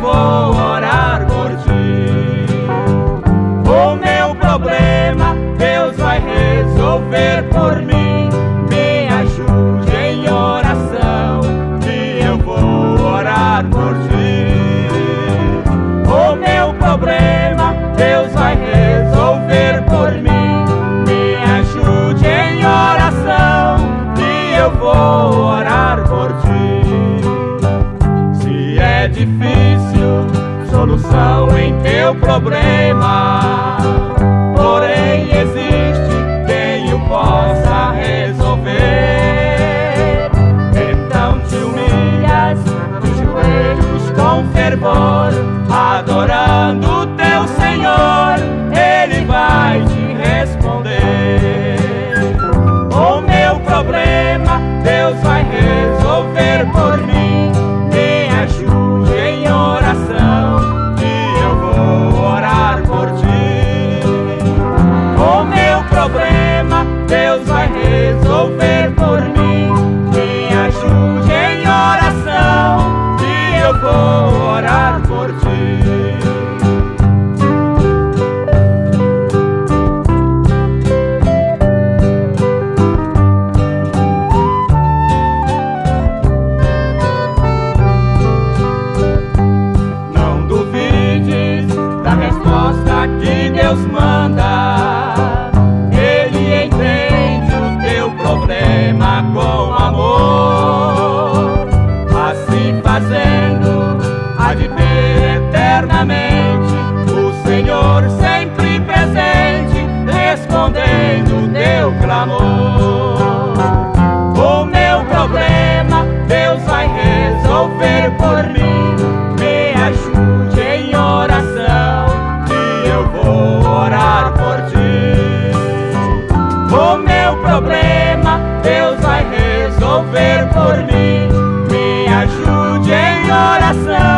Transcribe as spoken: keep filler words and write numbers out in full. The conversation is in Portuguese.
vou orar por ti. O meu problema Deus vai resolver por mim. Me ajude em oração, que eu vou orar por ti. O meu problema Deus vai resolver por mim. Me ajude em oração, que eu vou orar por ti. Se é difícil solução em teu problema, porém existe quem o possa resolver. Então te humilhas de joelhos com fervor, adorando o teu Senhor, Ele vai te responder. O meu problema Deus vai resolver por mim. Me ajude em oração, que eu vou orar por ti. O meu problema Deus vai resolver por mim. Me ajude em oração, que eu vou orar por ti. Que Deus manda, Ele entende o teu problema com amor. Assim fazendo, há de ter eternamente o Senhor sempre presente, respondendo o teu clamor. O meu problema Deus vai resolver por mim. Me ajude em oração, eu vou orar por ti. O meu problema Deus vai resolver por mim. Me ajude em oração.